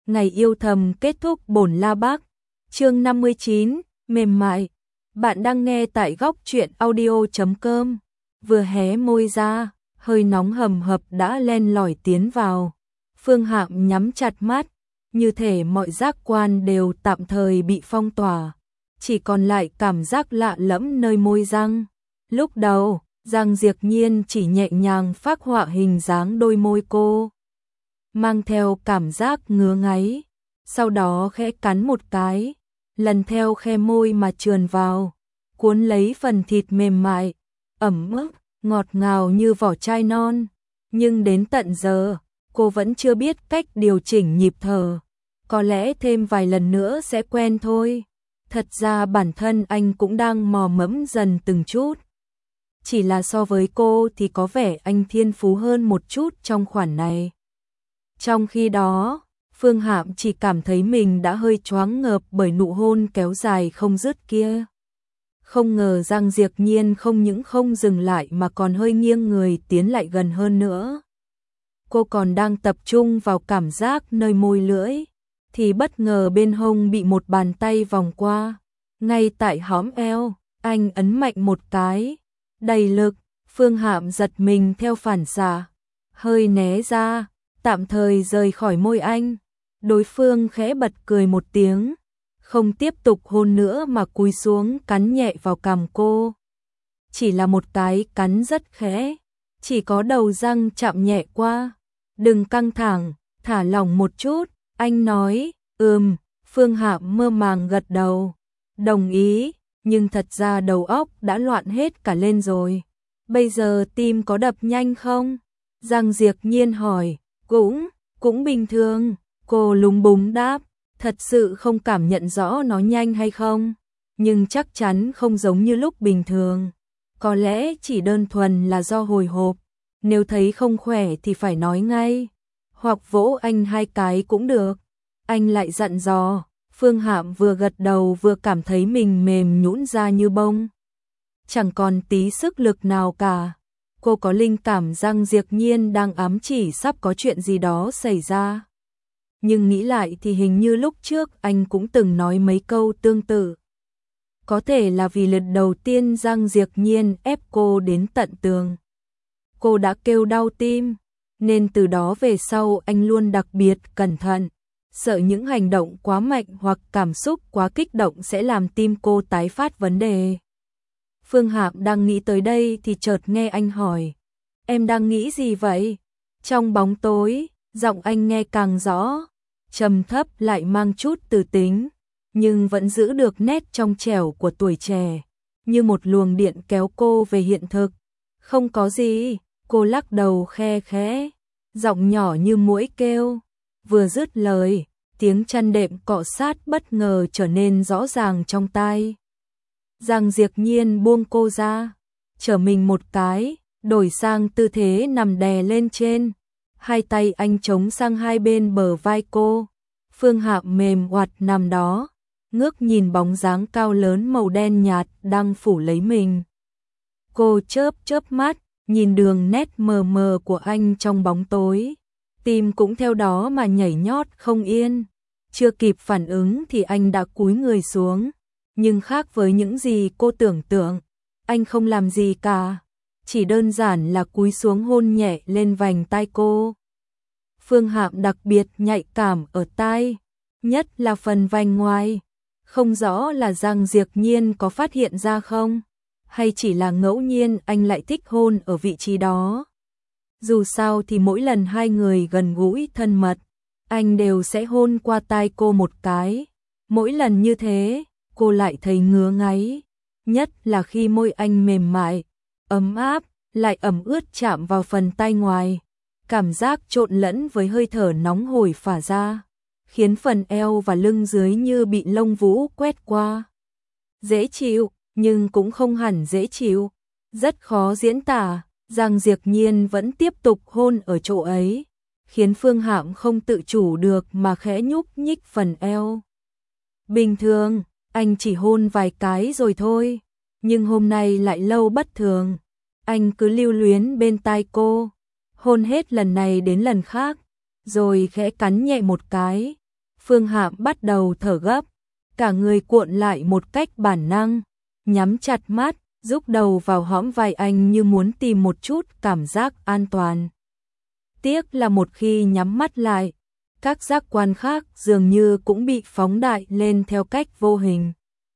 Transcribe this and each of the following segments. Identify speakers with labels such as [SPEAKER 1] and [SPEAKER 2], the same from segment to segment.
[SPEAKER 1] Ngày yêu thầm kết thúc bổn la bác. Chương 59, mềm mại. Bạn đang nghe tại góc truyện audio.com. Vừa hé môi ra, hơi nóng hầm hập đã len lỏi tiến vào. Phương Hạm nhắm chặt mắt, như thể mọi giác quan đều tạm thời bị phong tỏa, chỉ còn lại cảm giác lạ lẫm nơi môi răng. Lúc đầu, Giang Diệp Nhiên chỉ nhẹ nhàng phác họa hình dáng đôi môi cô, mang theo cảm giác ngứa ngáy, sau đó khẽ cắn một cái, lần theo khe môi mà trườn vào, cuốn lấy phần thịt mềm mại, ẩm ướt, ngọt ngào như vỏ chai non. Nhưng đến tận giờ, cô vẫn chưa biết cách điều chỉnh nhịp thở. Có lẽ thêm vài lần nữa sẽ quen thôi. Thật ra bản thân anh cũng đang mò mẫm dần từng chút. Chỉ là so với cô thì có vẻ anh thiên phú hơn một chút trong khoản này. Trong khi đó, Phương Hạm chỉ cảm thấy mình đã hơi choáng ngợp bởi nụ hôn kéo dài không dứt kia. Không ngờ Giang Diệp Nhiên không những không dừng lại mà còn hơi nghiêng người tiến lại gần hơn nữa. Cô còn đang tập trung vào cảm giác nơi môi lưỡi, thì bất ngờ bên hông bị một bàn tay vòng qua. Ngay tại hõm eo, anh ấn mạnh một cái, đầy lực. Phương Hạm giật mình theo phản xạ, hơi né ra, tạm thời rời khỏi môi anh. Đối phương khẽ bật cười một tiếng, không tiếp tục hôn nữa mà cúi xuống cắn nhẹ vào cằm cô. Chỉ là một cái cắn rất khẽ, chỉ có đầu răng chạm nhẹ qua. Đừng căng thẳng, thả lỏng một chút, anh nói. Phương Hạm mơ màng gật đầu, đồng ý, nhưng thật ra đầu óc đã loạn hết cả lên rồi. Bây giờ tim có đập nhanh không? Giang Diệp Nhiên hỏi. Cũng bình thường, cô lúng búng đáp, thật sự không cảm nhận rõ nó nhanh hay không, nhưng chắc chắn không giống như lúc bình thường. Có lẽ chỉ đơn thuần là do hồi hộp, nếu thấy không khỏe thì phải nói ngay, hoặc vỗ anh hai cái cũng được. Anh lại dặn dò. Phương Hạm vừa gật đầu vừa cảm thấy mình mềm nhũn ra như bông, chẳng còn tí sức lực nào cả. Cô có linh cảm Giang Diệp Nhiên đang ám chỉ sắp có chuyện gì đó xảy ra. Nhưng nghĩ lại thì hình như lúc trước anh cũng từng nói mấy câu tương tự. Có thể là vì lần đầu tiên Giang Diệp Nhiên ép cô đến tận tường, cô đã kêu đau tim, nên từ đó về sau anh luôn đặc biệt cẩn thận, sợ những hành động quá mạnh hoặc cảm xúc quá kích động sẽ làm tim cô tái phát vấn đề. Phương Hạm đang nghĩ tới đây thì chợt nghe anh hỏi, em đang nghĩ gì vậy? Trong bóng tối, giọng anh nghe càng rõ, trầm thấp lại mang chút từ tính, nhưng vẫn giữ được nét trong trẻo của tuổi trẻ, như một luồng điện kéo cô về hiện thực. Không có gì, cô lắc đầu khe khẽ, giọng nhỏ như muỗi kêu. Vừa dứt lời, tiếng chăn đệm cọ sát bất ngờ trở nên rõ ràng trong tai. Giang Diệp Nhiên buông cô ra, trở mình một cái, đổi sang tư thế nằm đè lên trên. Hai tay anh chống sang hai bên bờ vai cô. Phương Hạm mềm oặt nằm đó, ngước nhìn bóng dáng cao lớn màu đen nhạt đang phủ lấy mình. Cô chớp mắt, nhìn đường nét mờ mờ của anh trong bóng tối. Tim cũng theo đó mà nhảy nhót không yên. Chưa kịp phản ứng thì anh đã cúi người xuống. Nhưng khác với những gì cô tưởng tượng, anh không làm gì cả, chỉ đơn giản là cúi xuống hôn nhẹ lên vành tai cô. Phương Hạm đặc biệt nhạy cảm ở tai, nhất là phần vành ngoài. Không rõ là Giang Diệp Nhiên có phát hiện ra không, hay chỉ là ngẫu nhiên anh lại thích hôn ở vị trí đó. Dù sao thì mỗi lần hai người gần gũi thân mật, anh đều sẽ hôn qua tai cô một cái. Mỗi lần như thế, cô lại thấy ngứa ngáy, nhất là khi môi anh mềm mại, ấm áp, lại ẩm ướt chạm vào phần tai ngoài. Cảm giác trộn lẫn với hơi thở nóng hổi phả ra, khiến phần eo và lưng dưới như bị lông vũ quét qua. Dễ chịu, nhưng cũng không hẳn dễ chịu, rất khó diễn tả. Giang Diệp Nhiên vẫn tiếp tục hôn ở chỗ ấy, khiến Phương Hạm không tự chủ được mà khẽ nhúc nhích phần eo. Bình thường, anh chỉ hôn vài cái rồi thôi, nhưng hôm nay lại lâu bất thường. Anh cứ lưu luyến bên tai cô, hôn hết lần này đến lần khác, rồi khẽ cắn nhẹ một cái, Phương Hạm bắt đầu thở gấp, cả người cuộn lại một cách bản năng, nhắm chặt mắt, rúc đầu vào hõm vai anh như muốn tìm một chút cảm giác an toàn. Tiếc là một khi nhắm mắt lại, các giác quan khác dường như cũng bị phóng đại lên theo cách vô hình.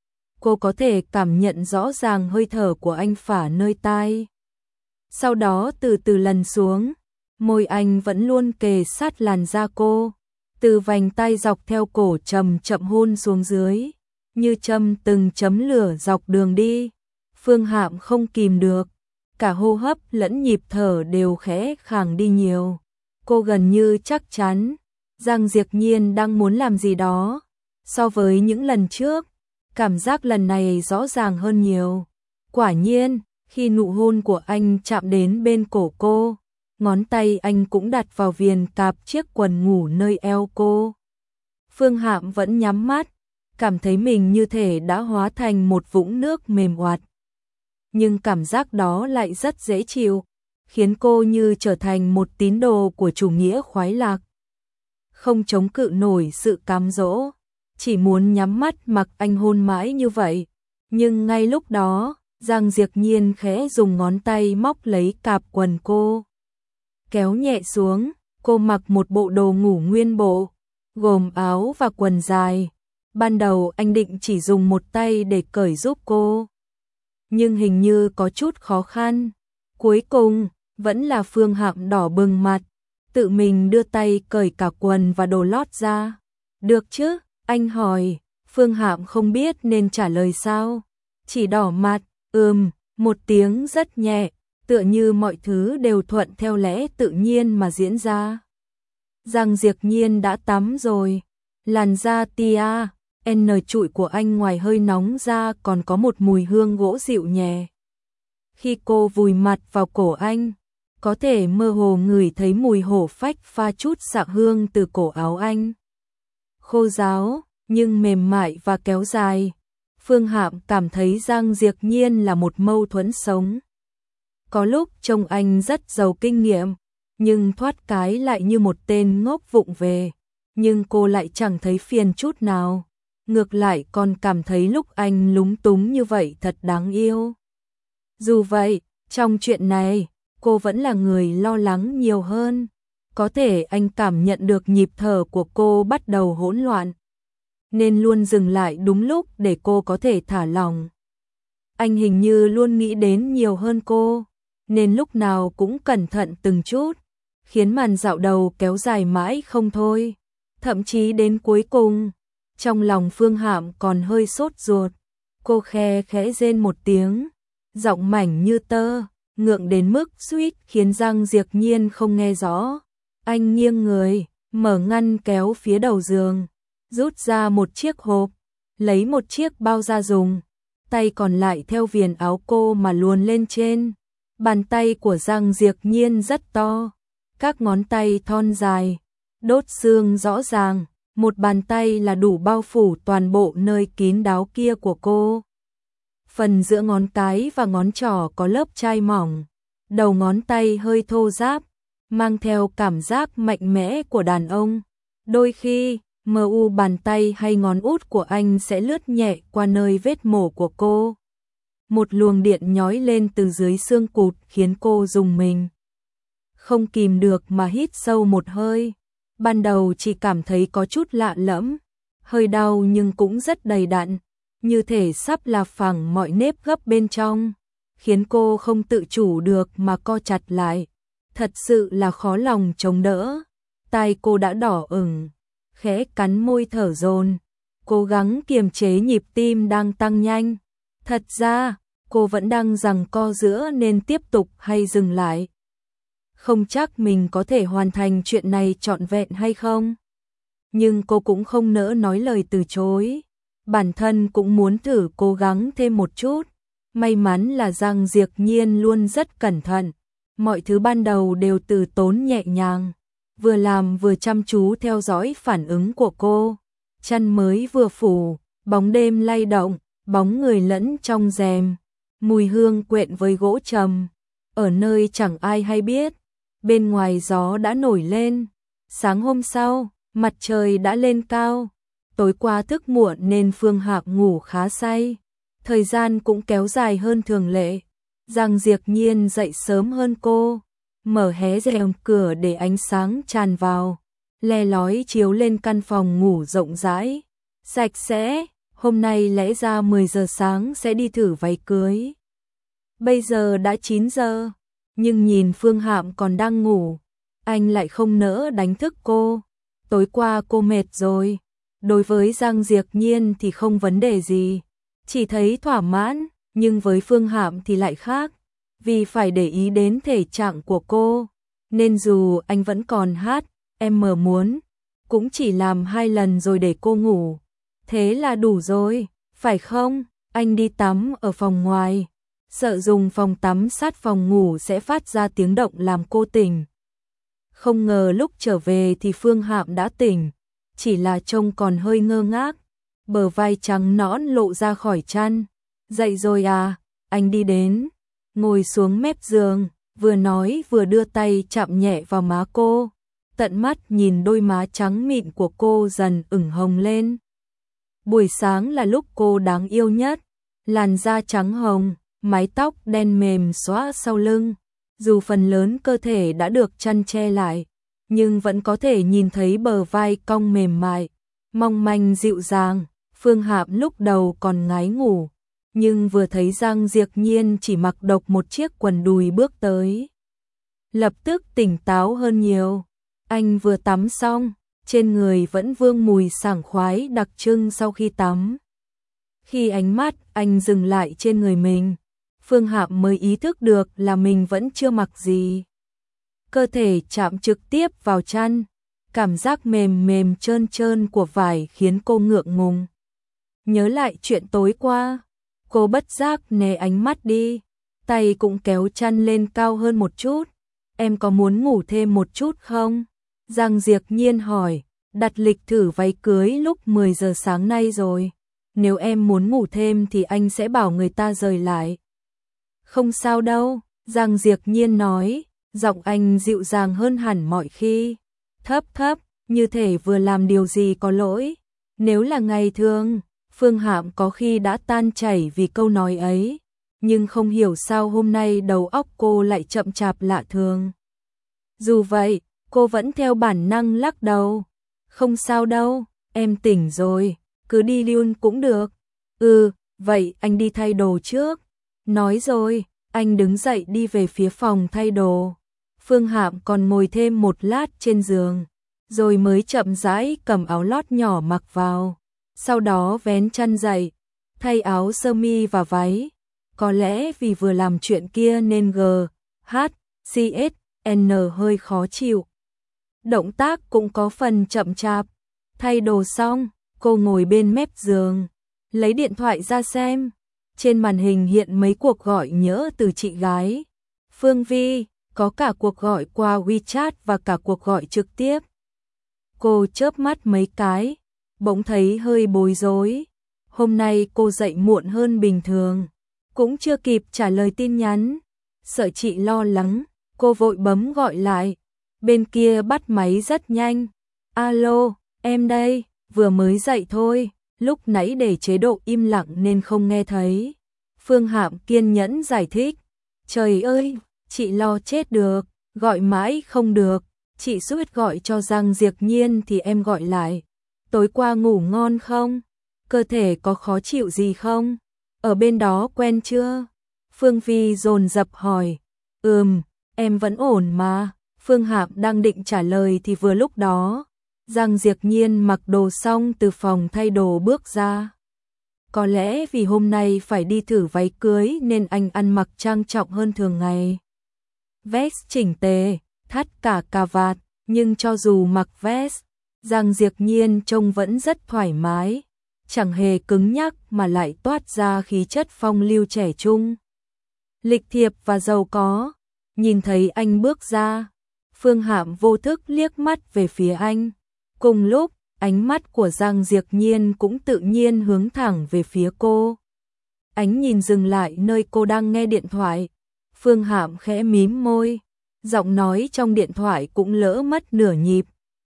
[SPEAKER 1] Cô có thể cảm nhận rõ ràng hơi thở của anh phả nơi tai. Sau đó từ từ lần xuống, môi anh vẫn luôn kề sát làn da cô, từ vành tai dọc theo cổ chậm chậm hôn xuống dưới, như châm từng chấm lửa dọc đường đi. Phương Hạm không kìm được, cả hô hấp lẫn nhịp thở đều khẽ khàng đi nhiều. Cô gần như chắc chắn, Giang Diệp Nhiên đang muốn làm gì đó. So với những lần trước, cảm giác lần này rõ ràng hơn nhiều. Quả nhiên, khi nụ hôn của anh chạm đến bên cổ cô, ngón tay anh cũng đặt vào viền cạp chiếc quần ngủ nơi eo cô. Phương Hạm vẫn nhắm mắt, cảm thấy mình như thể đã hóa thành một vũng nước mềm oạt. Nhưng cảm giác đó lại rất dễ chịu, khiến cô như trở thành một tín đồ của chủ nghĩa khoái lạc. Không chống cự nổi sự cám dỗ, chỉ muốn nhắm mắt mặc anh hôn mãi như vậy. Nhưng ngay lúc đó, Giang Diệp Nhiên khẽ dùng ngón tay móc lấy cạp quần cô. Kéo nhẹ xuống, cô mặc một bộ đồ ngủ nguyên bộ, gồm áo và quần dài. Ban đầu anh định chỉ dùng một tay để cởi giúp cô, nhưng hình như có chút khó khăn. Cuối cùng, vẫn là Phương Hạm đỏ bừng mặt, tự mình đưa tay cởi cả quần và đồ lót ra. Được chứ? Anh hỏi. Phương Hạm không biết nên trả lời sao, chỉ đỏ mặt, một tiếng rất nhẹ, tựa như mọi thứ đều thuận theo lẽ tự nhiên mà diễn ra. Giang Diệp Nhiên đã tắm rồi, làn da tia N trụi của anh ngoài hơi nóng ra còn có một mùi hương gỗ dịu nhẹ. Khi cô vùi mặt vào cổ anh, có thể mơ hồ ngửi thấy mùi hổ phách pha chút xạ hương từ cổ áo anh. Khô ráo, nhưng mềm mại và kéo dài. Phương Hạm cảm thấy Giang Diệp Nhiên là một mâu thuẫn sống. Có lúc trông anh rất giàu kinh nghiệm, nhưng thoát cái lại như một tên ngốc vụng về. Nhưng cô lại chẳng thấy phiền chút nào. Ngược lại còn cảm thấy lúc anh lúng túng như vậy thật đáng yêu. Dù vậy, trong chuyện này, cô vẫn là người lo lắng nhiều hơn. Có thể anh cảm nhận được nhịp thở của cô bắt đầu hỗn loạn, nên luôn dừng lại đúng lúc để cô có thể thả lỏng. Anh hình như luôn nghĩ đến nhiều hơn cô, nên lúc nào cũng cẩn thận từng chút, khiến màn dạo đầu kéo dài mãi không thôi. Thậm chí đến cuối cùng, trong lòng Phương Hạm còn hơi sốt ruột. Cô khẽ rên một tiếng, giọng mảnh như tơ, ngượng đến mức suýt khiến Giang Diệp Nhiên không nghe rõ. Anh nghiêng người, mở ngăn kéo phía đầu giường, rút ra một chiếc hộp, lấy một chiếc bao da dùng, tay còn lại theo viền áo cô mà luồn lên trên. Bàn tay của Giang Diệp Nhiên rất to, các ngón tay thon dài, đốt xương rõ ràng, một bàn tay là đủ bao phủ toàn bộ nơi kín đáo kia của cô. Phần giữa ngón cái và ngón trỏ có lớp chai mỏng, đầu ngón tay hơi thô ráp, mang theo cảm giác mạnh mẽ của đàn ông. Đôi khi, bàn tay hay ngón út của anh sẽ lướt nhẹ qua nơi vết mổ của cô. Một luồng điện nhói lên từ dưới xương cụt khiến cô rùng mình. Không kìm được mà hít sâu một hơi. Ban đầu chỉ cảm thấy có chút lạ lẫm, hơi đau nhưng cũng rất đầy đặn, như thể sắp là phẳng mọi nếp gấp bên trong, khiến cô không tự chủ được mà co chặt lại. Thật sự là khó lòng chống đỡ. Tai cô đã đỏ ửng, khẽ cắn môi thở dồn, cố gắng kiềm chế nhịp tim đang tăng nhanh. Thật ra, cô vẫn đang giằng co giữa nên tiếp tục hay dừng lại. Không chắc mình có thể hoàn thành chuyện này trọn vẹn hay không. Nhưng cô cũng không nỡ nói lời từ chối. Bản thân cũng muốn thử cố gắng thêm một chút. May mắn là Giang Diệp Nhiên luôn rất cẩn thận. Mọi thứ ban đầu đều từ tốn nhẹ nhàng. Vừa làm vừa chăm chú theo dõi phản ứng của cô. Chăn mới vừa phủ, bóng đêm lay động, bóng người lẫn trong rèm. Mùi hương quyện với gỗ trầm. Ở nơi chẳng ai hay biết. Bên ngoài gió đã nổi lên. Sáng hôm sau, Mặt trời đã lên cao, tối qua thức muộn nên Phương Hạc ngủ khá say. Thời gian cũng kéo dài hơn thường lệ. Giang Diệp Nhiên dậy sớm hơn cô, mở hé rèm cửa để ánh sáng tràn vào, le lói chiếu lên căn phòng ngủ rộng rãi, sạch sẽ. Hôm nay lẽ ra 10 giờ sáng sẽ đi thử váy cưới. Bây giờ đã 9 giờ, nhưng nhìn Phương Hạm còn đang ngủ, anh lại không nỡ đánh thức cô. Tối qua cô mệt rồi. Đối với Giang Diệp Nhiên thì không vấn đề gì, chỉ thấy thỏa mãn, nhưng với Phương Hạm thì lại khác, vì phải để ý đến thể trạng của cô, nên dù anh vẫn còn hát, em mở muốn, cũng chỉ làm 2 lần rồi để cô ngủ. Thế là đủ rồi, phải không? Anh đi tắm ở phòng ngoài, sợ dùng phòng tắm sát phòng ngủ sẽ phát ra tiếng động làm cô tỉnh. Không ngờ lúc trở về thì Phương Hạm đã tỉnh, chỉ là trông còn hơi ngơ ngác, bờ vai trắng nõn lộ ra khỏi chăn. Dậy rồi à? Anh đi đến, ngồi xuống mép giường, vừa nói vừa đưa tay chạm nhẹ vào má cô, tận mắt nhìn đôi má trắng mịn của cô dần ửng hồng lên. Buổi sáng là lúc cô đáng yêu nhất, làn da trắng hồng, mái tóc đen mềm xõa sau lưng, dù phần lớn cơ thể đã được chăn che lại, nhưng vẫn có thể nhìn thấy bờ vai cong mềm mại, mong manh dịu dàng. Phương Hạm lúc đầu còn ngái ngủ, nhưng vừa thấy Giang Diệp Nhiên chỉ mặc độc một chiếc quần đùi bước tới, lập tức tỉnh táo hơn nhiều. Anh vừa tắm xong, trên người vẫn vương mùi sảng khoái đặc trưng sau khi tắm. Khi ánh mắt anh dừng lại trên người mình, Phương Hạm mới ý thức được là mình vẫn chưa mặc gì. Cơ thể chạm trực tiếp vào chăn, cảm giác mềm mềm trơn trơn của vải khiến cô ngượng ngùng. Nhớ lại chuyện tối qua, cô bất giác né ánh mắt đi, tay cũng kéo chăn lên cao hơn một chút. Em có muốn ngủ thêm một chút không? Giang Diệp Nhiên hỏi, đặt lịch thử váy cưới lúc 10 giờ sáng nay rồi. Nếu em muốn ngủ thêm thì anh sẽ bảo người ta rời lại. Không sao đâu, Giang Diệp Nhiên nói, giọng anh dịu dàng hơn hẳn mọi khi. Thấp thấp, như thể vừa làm điều gì có lỗi. Nếu là ngày thường, Phương Hạm có khi đã tan chảy vì câu nói ấy, nhưng không hiểu sao hôm nay đầu óc cô lại chậm chạp lạ thường. Dù vậy, cô vẫn theo bản năng lắc đầu. Không sao đâu, em tỉnh rồi, cứ đi luôn cũng được. Vậy anh đi thay đồ trước. Nói rồi, anh đứng dậy đi về phía phòng thay đồ. Phương Hạm còn ngồi thêm một lát trên giường, rồi mới chậm rãi cầm áo lót nhỏ mặc vào. Sau đó vén chăn dậy, thay áo sơ mi và váy. Có lẽ vì vừa làm chuyện kia nên GHCSN hơi khó chịu. Động tác cũng có phần chậm chạp. Thay đồ xong, cô ngồi bên mép giường, lấy điện thoại ra xem. Trên màn hình hiện mấy cuộc gọi nhỡ từ chị gái Phương Vi, có cả cuộc gọi qua WeChat và cả cuộc gọi trực tiếp. Cô chớp mắt mấy cái, bỗng thấy hơi bối rối. Hôm nay cô dậy muộn hơn bình thường, cũng chưa kịp trả lời tin nhắn. Sợ chị lo lắng, cô vội bấm gọi lại. Bên kia bắt máy rất nhanh. Alo, em đây, vừa mới dậy thôi, lúc nãy để chế độ im lặng nên không nghe thấy. Phương Hạm kiên nhẫn giải thích. Trời ơi, chị lo chết được, gọi mãi không được. Chị suýt gọi cho Giang Diệp Nhiên thì em gọi lại. Tối qua ngủ ngon không? Cơ thể có khó chịu gì không? Ở bên đó quen chưa? Phương Vi dồn dập hỏi. Em vẫn ổn mà. Phương Hạm đang định trả lời thì vừa lúc đó, Giang Diệp Nhiên mặc đồ xong từ phòng thay đồ bước ra. Có lẽ vì hôm nay phải đi thử váy cưới nên anh ăn mặc trang trọng hơn thường ngày. Vest chỉnh tề, thắt cả cà vạt, nhưng cho dù mặc vest, Giang Diệp Nhiên trông vẫn rất thoải mái, chẳng hề cứng nhắc mà lại toát ra khí chất phong lưu trẻ trung, lịch thiệp và giàu có. Nhìn thấy anh bước ra, Phương Hạm vô thức liếc mắt về phía anh. Cùng lúc, ánh mắt của Giang Diệp Nhiên cũng tự nhiên hướng thẳng về phía cô. Ánh nhìn dừng lại nơi cô đang nghe điện thoại. Phương Hạm khẽ mím môi, giọng nói trong điện thoại cũng lỡ mất nửa nhịp.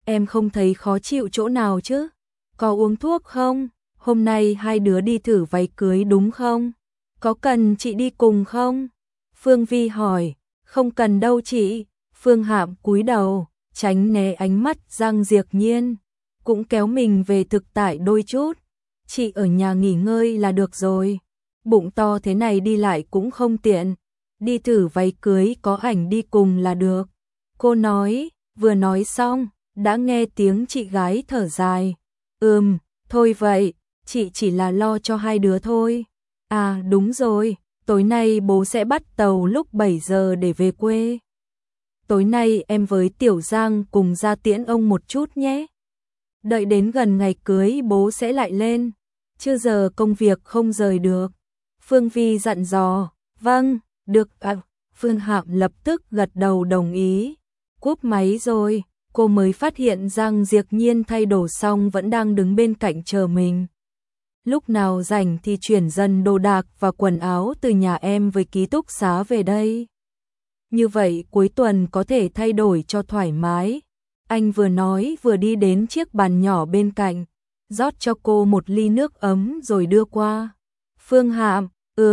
[SPEAKER 1] em không thấy khó chịu chỗ nào chứ? Có uống thuốc không? Hôm nay hai đứa đi thử váy cưới đúng không? Có cần chị đi cùng không? Phương Vi hỏi. Không cần đâu chị. Phương Hạm cúi đầu, tránh né ánh mắt Giang Diệp Nhiên, cũng kéo mình về thực tại đôi chút. Chị ở nhà nghỉ ngơi là được rồi. Bụng to thế này đi lại cũng không tiện. Đi thử váy cưới có ảnh đi cùng là được. Cô nói, vừa nói xong, đã nghe tiếng chị gái thở dài. Thôi vậy, chị chỉ là lo cho hai đứa thôi. À đúng rồi, tối nay bố sẽ bắt tàu lúc 7 giờ để về quê. Tối nay em với Tiểu Giang cùng ra tiễn ông một chút nhé. Đợi đến gần ngày cưới bố sẽ lại lên. Chưa giờ công việc không rời được. Phương Vi dặn dò. Vâng, được ạ. Phương Hạm lập tức gật đầu đồng ý. Cúp máy rồi, cô mới phát hiện Giang Diệp Nhiên thay đồ xong vẫn đang đứng bên cạnh chờ mình. Lúc nào rảnh thì chuyển dần đồ đạc và quần áo từ nhà em với ký túc xá về đây. Như vậy cuối tuần có thể thay đổi cho thoải mái. Anh vừa nói vừa đi đến chiếc bàn nhỏ bên cạnh, rót cho cô một ly nước ấm rồi đưa qua. Phương Hạm,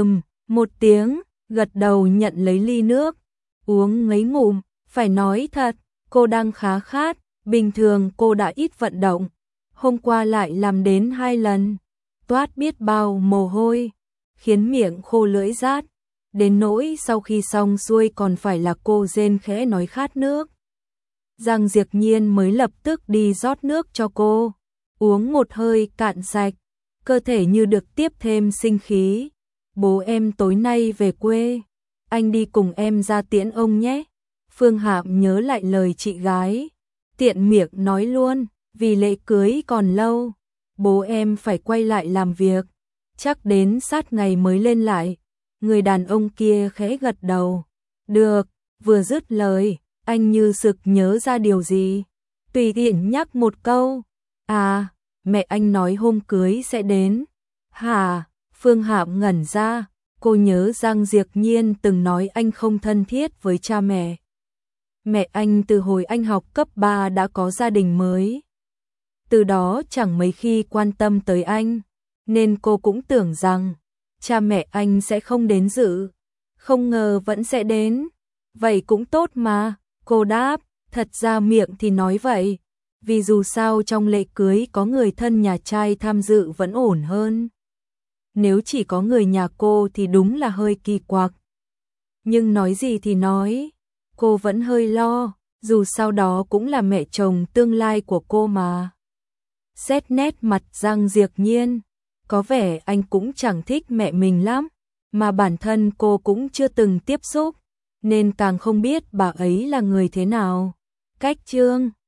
[SPEAKER 1] một tiếng, gật đầu nhận lấy ly nước, uống mấy ngụm, phải nói thật, cô đang khá khát, bình thường cô đã ít vận động, hôm qua lại làm đến 2 lần, toát biết bao mồ hôi, khiến miệng khô lưỡi rát, đến nỗi sau khi xong xuôi còn phải là cô rên khẽ nói khát nước. Giang Diệp Nhiên mới lập tức đi rót nước cho cô, uống một hơi cạn sạch, cơ thể như được tiếp thêm sinh khí. Bố em tối nay về quê, anh đi cùng em ra tiễn ông nhé. Phương Hạm nhớ lại lời chị gái, tiện miệng nói luôn, vì lễ cưới còn lâu, bố em phải quay lại làm việc, chắc đến sát ngày mới lên lại. Người đàn ông kia khẽ gật đầu, được, vừa dứt lời, anh như sực nhớ ra điều gì, tùy tiện nhắc một câu, à, mẹ anh nói hôm cưới sẽ đến. Hả? Phương Hạm ngẩn ra, cô nhớ Giang Diệp Nhiên từng nói anh không thân thiết với cha mẹ. Mẹ anh từ hồi anh học cấp 3 đã có gia đình mới. Từ đó chẳng mấy khi quan tâm tới anh, nên cô cũng tưởng rằng cha mẹ anh sẽ không đến dự. Không ngờ vẫn sẽ đến. Vậy cũng tốt mà, cô đáp, thật ra miệng thì nói vậy. Vì dù sao trong lễ cưới có người thân nhà trai tham dự vẫn ổn hơn. Nếu chỉ có người nhà cô thì đúng là hơi kỳ quặc. Nhưng nói gì thì nói, cô vẫn hơi lo, dù sao đó cũng là mẹ chồng tương lai của cô mà. Xét nét mặt Giang Diệp Nhiên, có vẻ anh cũng chẳng thích mẹ mình lắm, mà bản thân cô cũng chưa từng tiếp xúc, nên càng không biết bà ấy là người thế nào. Cách chương